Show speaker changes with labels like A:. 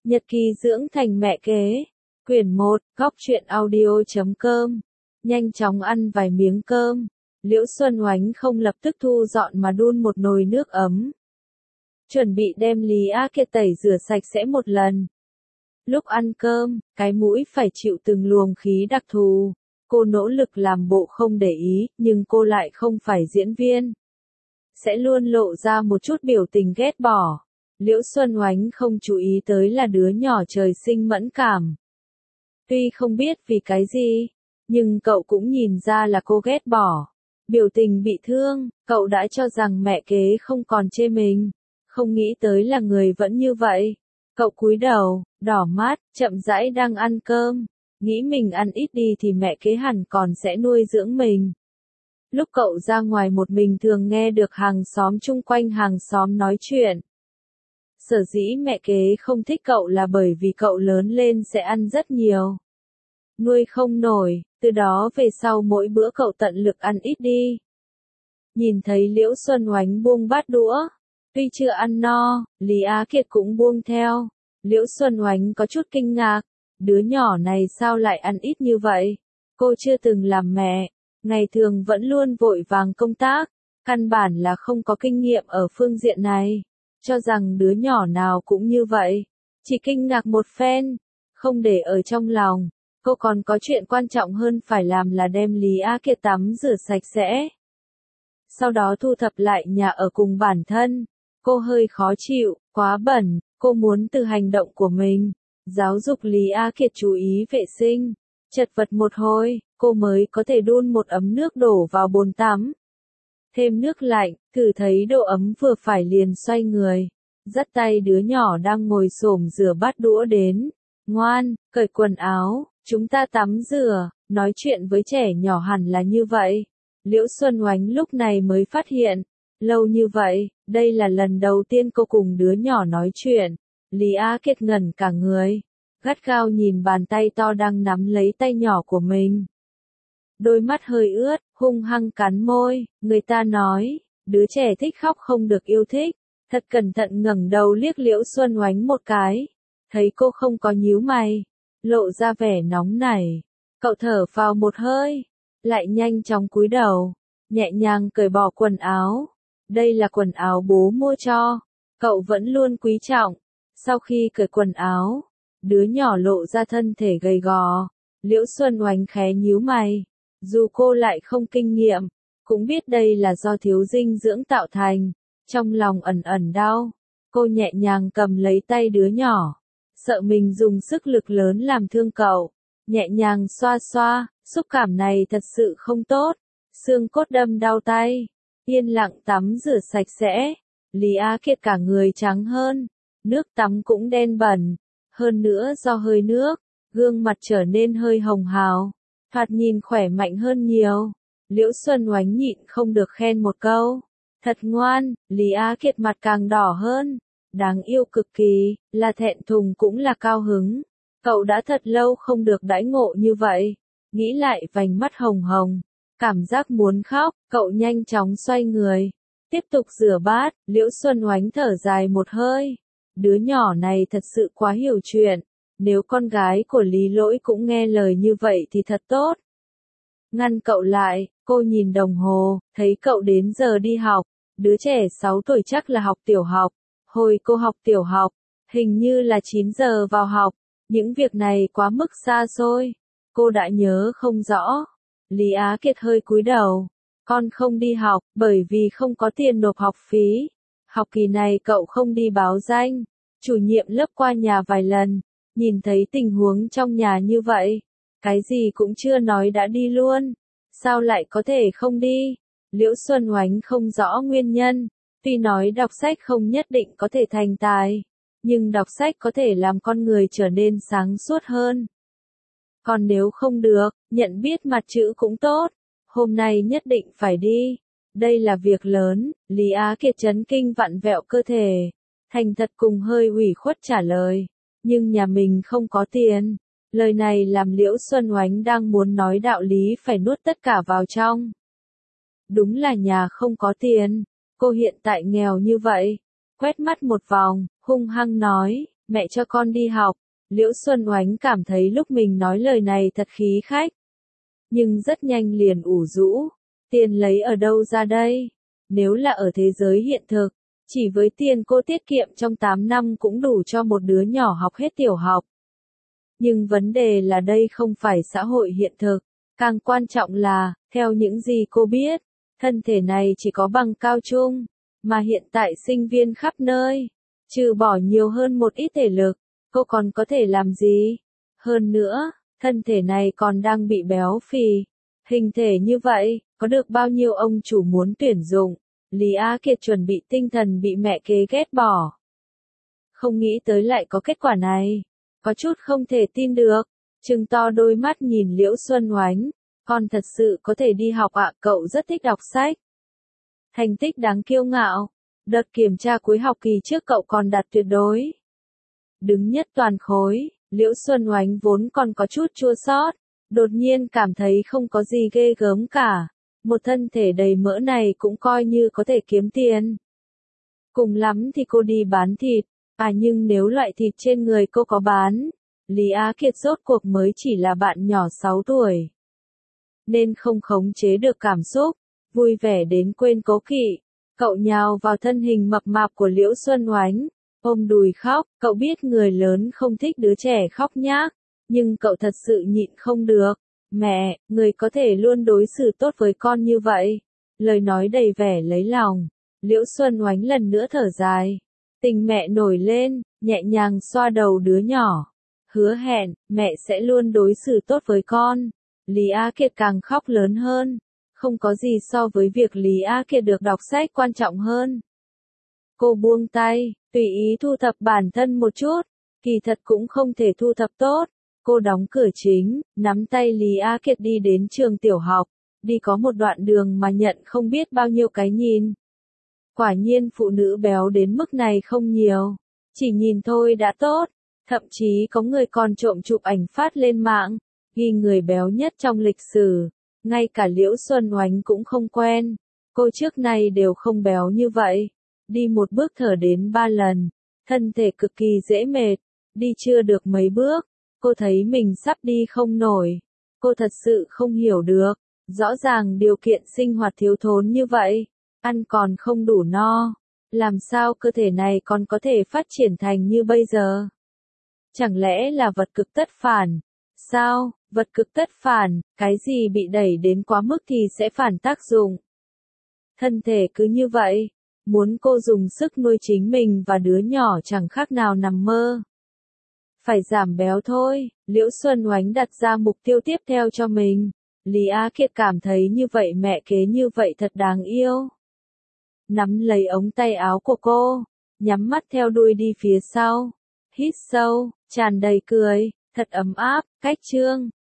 A: Nhật ký dưỡng thành mẹ kế. Quyển 1, Góc truyện audio.com. Nhanh chóng ăn vài miếng cơm. Liễu Xuân Oánh không lập tức thu dọn mà đun một nồi nước ấm. Chuẩn bị đem Lý Á Kiệt tẩy rửa sạch sẽ một lần. Lúc ăn cơm, cái mũi phải chịu từng luồng khí đặc thù. Cô nỗ lực làm bộ không để ý, nhưng cô lại không phải diễn viên. Sẽ luôn lộ ra một chút biểu tình ghét bỏ. Liễu Xuân Oánh không chú ý tới là đứa nhỏ trời sinh mẫn cảm. Tuy không biết vì cái gì, nhưng cậu cũng nhìn ra là cô ghét bỏ. Biểu tình bị thương, cậu đã cho rằng mẹ kế không còn chê mình. Không nghĩ tới là người vẫn như vậy. Cậu cúi đầu, đỏ mắt, chậm rãi đang ăn cơm. Nghĩ mình ăn ít đi thì mẹ kế hẳn còn sẽ nuôi dưỡng mình. Lúc cậu ra ngoài một mình thường nghe được hàng xóm chung quanh hàng xóm nói chuyện. Sở dĩ mẹ kế không thích cậu là bởi vì cậu lớn lên sẽ ăn rất nhiều. Nuôi không nổi, từ đó về sau mỗi bữa cậu tận lực ăn ít đi. Nhìn thấy Liễu Xuân Oánh buông bát đũa. Tuy chưa ăn no, Lý Á Kiệt cũng buông theo. Liễu Xuân Oánh có chút kinh ngạc. Đứa nhỏ này sao lại ăn ít như vậy? Cô chưa từng làm mẹ. Ngày thường vẫn luôn vội vàng công tác. Căn bản là không có kinh nghiệm ở phương diện này. Cho rằng đứa nhỏ nào cũng như vậy. Chỉ kinh ngạc một phen. Không để ở trong lòng. Cô còn có chuyện quan trọng hơn phải làm là đem Lý Á Kiệt tắm rửa sạch sẽ. Sau đó thu thập lại nhà ở cùng bản thân. Cô hơi khó chịu, quá bẩn. Cô muốn từ hành động của mình giáo dục Lý Á Kiệt chú ý vệ sinh. Chật vật một hồi, cô mới có thể đun một ấm nước đổ vào bồn tắm. Thêm nước lạnh, thử thấy độ ấm vừa phải liền xoay người. Dắt tay đứa nhỏ đang ngồi xổm rửa bát đũa đến. Ngoan, cởi quần áo, chúng ta tắm rửa. Nói chuyện với trẻ nhỏ hẳn là như vậy. Liễu Xuân Oánh lúc này mới phát hiện. Lâu như vậy, đây là lần đầu tiên cô cùng đứa nhỏ nói chuyện. Lý Á Kiệt ngẩn cả người. Gắt gao nhìn bàn tay to đang nắm lấy tay nhỏ của mình. Đôi mắt hơi ướt, hung hăng cắn môi. Người ta nói, đứa trẻ thích khóc không được yêu thích. Thật cẩn thận ngẩng đầu liếc Liễu Xuân Oánh một cái. Thấy cô không có nhíu mày. Lộ ra vẻ nóng nảy. Cậu thở phào một hơi. Lại nhanh chóng cúi đầu. Nhẹ nhàng cởi bỏ quần áo. Đây là quần áo bố mua cho. Cậu vẫn luôn quý trọng. Sau khi cởi quần áo, đứa nhỏ lộ ra thân thể gầy gò. Liễu Xuân Oánh khẽ nhíu mày. Dù cô lại không kinh nghiệm, cũng biết đây là do thiếu dinh dưỡng tạo thành. Trong lòng ẩn ẩn đau. Cô nhẹ nhàng cầm lấy tay đứa nhỏ. Sợ mình dùng sức lực lớn làm thương cậu. Nhẹ nhàng xoa xoa, xúc cảm này thật sự không tốt. Xương cốt đâm đau tay. Yên lặng tắm rửa sạch sẽ. Lý Á Kiệt cả người trắng hơn. Nước tắm cũng đen bẩn. Hơn nữa do hơi nước, gương mặt trở nên hơi hồng hào. Thoạt nhìn khỏe mạnh hơn nhiều. Liễu Xuân Oánh nhịn không được khen một câu. Thật ngoan. Lý Á Kiệt mặt càng đỏ hơn. Đáng yêu cực kỳ, là thẹn thùng cũng là cao hứng. Cậu đã thật lâu không được đãi ngộ như vậy. Nghĩ lại vành mắt hồng hồng. Cảm giác muốn khóc, cậu nhanh chóng xoay người. Tiếp tục rửa bát, Liễu Xuân Oánh thở dài một hơi. Đứa nhỏ này thật sự quá hiểu chuyện. Nếu con gái của Lý Lỗi cũng nghe lời như vậy thì thật tốt. Ngăn cậu lại, cô nhìn đồng hồ, thấy cậu đến giờ đi học. Đứa trẻ 6 tuổi chắc là học tiểu học. Hồi cô học tiểu học, hình như là 9 giờ vào học. Những việc này quá mức xa xôi. Cô đã nhớ không rõ. Lý Á Kiệt hơi cúi đầu. Con không đi học, bởi vì không có tiền nộp học phí. Học kỳ này cậu không đi báo danh. Chủ nhiệm lớp qua nhà vài lần. Nhìn thấy tình huống trong nhà như vậy. Cái gì cũng chưa nói đã đi luôn. Sao lại có thể không đi? Liễu Xuân Oánh không rõ nguyên nhân. Tuy nói đọc sách không nhất định có thể thành tài. Nhưng đọc sách có thể làm con người trở nên sáng suốt hơn. Còn nếu không được, nhận biết mặt chữ cũng tốt. Hôm nay nhất định phải đi. Đây là việc lớn. Lý Á Kiệt chấn kinh vặn vẹo cơ thể. Thành thật cùng hơi ủy khuất trả lời. Nhưng nhà mình không có tiền. Lời này làm Liễu Xuân Oánh đang muốn nói đạo lý phải nuốt tất cả vào trong. Đúng là nhà không có tiền. Cô hiện tại nghèo như vậy. Quét mắt một vòng, hung hăng nói. mẹ cho con đi học. Liễu Xuân Oánh cảm thấy lúc mình nói lời này thật khí khách. Nhưng rất nhanh liền ủ rũ. Tiền lấy ở đâu ra đây? Nếu là ở thế giới hiện thực, chỉ với tiền cô tiết kiệm trong 8 năm cũng đủ cho một đứa nhỏ học hết tiểu học. Nhưng vấn đề là đây không phải xã hội hiện thực. Càng quan trọng là, theo những gì cô biết, thân thể này chỉ có bằng cao trung, mà hiện tại sinh viên khắp nơi, trừ bỏ nhiều hơn một ít thể lực, cô còn có thể làm gì? Hơn nữa, thân thể này còn đang bị béo phì. Hình thể như vậy, có được bao nhiêu ông chủ muốn tuyển dụng? Lý Á Kiệt chuẩn bị tinh thần bị mẹ kế ghét bỏ. Không nghĩ tới lại có kết quả này. Có chút không thể tin được. Trừng to đôi mắt nhìn Liễu Xuân Oánh. Con thật sự có thể đi học ạ, cậu rất thích đọc sách. Thành tích đáng kiêu ngạo. Đợt kiểm tra cuối học kỳ trước cậu còn đạt tuyệt đối. Đứng nhất toàn khối, Liễu Xuân Oánh vốn còn có chút chua xót, đột nhiên cảm thấy không có gì ghê gớm cả. Một thân thể đầy mỡ này cũng coi như có thể kiếm tiền. Cùng lắm thì cô đi bán thịt, nhưng nếu loại thịt trên người cô có bán, Lý Á Kiệt rốt cuộc mới chỉ là bạn nhỏ 6 tuổi. Nên không khống chế được cảm xúc, vui vẻ đến quên cố kỵ. Cậu nhào vào thân hình mập mạp của Liễu Xuân Oánh, ôm đùi khóc. Cậu biết người lớn không thích đứa trẻ khóc nhác, nhưng cậu thật sự nhịn không được. Mẹ, người có thể luôn đối xử tốt với con như vậy. Lời nói đầy vẻ lấy lòng. Liễu Xuân Oánh lần nữa thở dài. Tình mẹ nổi lên, nhẹ nhàng xoa đầu đứa nhỏ. Hứa hẹn, mẹ sẽ luôn đối xử tốt với con. Lý Á Kiệt càng khóc lớn hơn. Không có gì so với việc Lý Á Kiệt được đọc sách quan trọng hơn. Cô buông tay, tùy ý thu thập bản thân một chút. Kỳ thật cũng không thể thu thập tốt. Cô đóng cửa chính, nắm tay Lý Á Kiệt đi đến trường tiểu học. Đi có một đoạn đường mà nhận không biết bao nhiêu cái nhìn. Quả nhiên phụ nữ béo đến mức này không nhiều. Chỉ nhìn thôi đã tốt. Thậm chí có người còn trộm chụp ảnh phát lên mạng, ghi người béo nhất trong lịch sử. Ngay cả Liễu Xuân Oánh cũng không quen. Cô trước nay đều không béo như vậy. Đi một bước thở đến 3 lần. Thân thể cực kỳ dễ mệt. Đi chưa được mấy bước. Cô thấy mình sắp đi không nổi. Cô thật sự không hiểu được. Rõ ràng điều kiện sinh hoạt thiếu thốn như vậy. Ăn còn không đủ no. Làm sao cơ thể này còn có thể phát triển thành như bây giờ? Chẳng lẽ là vật cực tất phản? Sao, vật cực tất phản, cái gì bị đẩy đến quá mức thì sẽ phản tác dụng. Thân thể cứ như vậy, muốn cô dùng sức nuôi chính mình và đứa nhỏ chẳng khác nào nằm mơ. Phải giảm béo thôi, Liễu Xuân Oánh đặt ra mục tiêu tiếp theo cho mình. Lý Á Kiệt cảm thấy như vậy mẹ kế như vậy thật đáng yêu. Nắm lấy ống tay áo của cô, nhắm mắt theo đuôi đi phía sau. Hít sâu, tràn đầy cười, thật ấm áp, cách chương.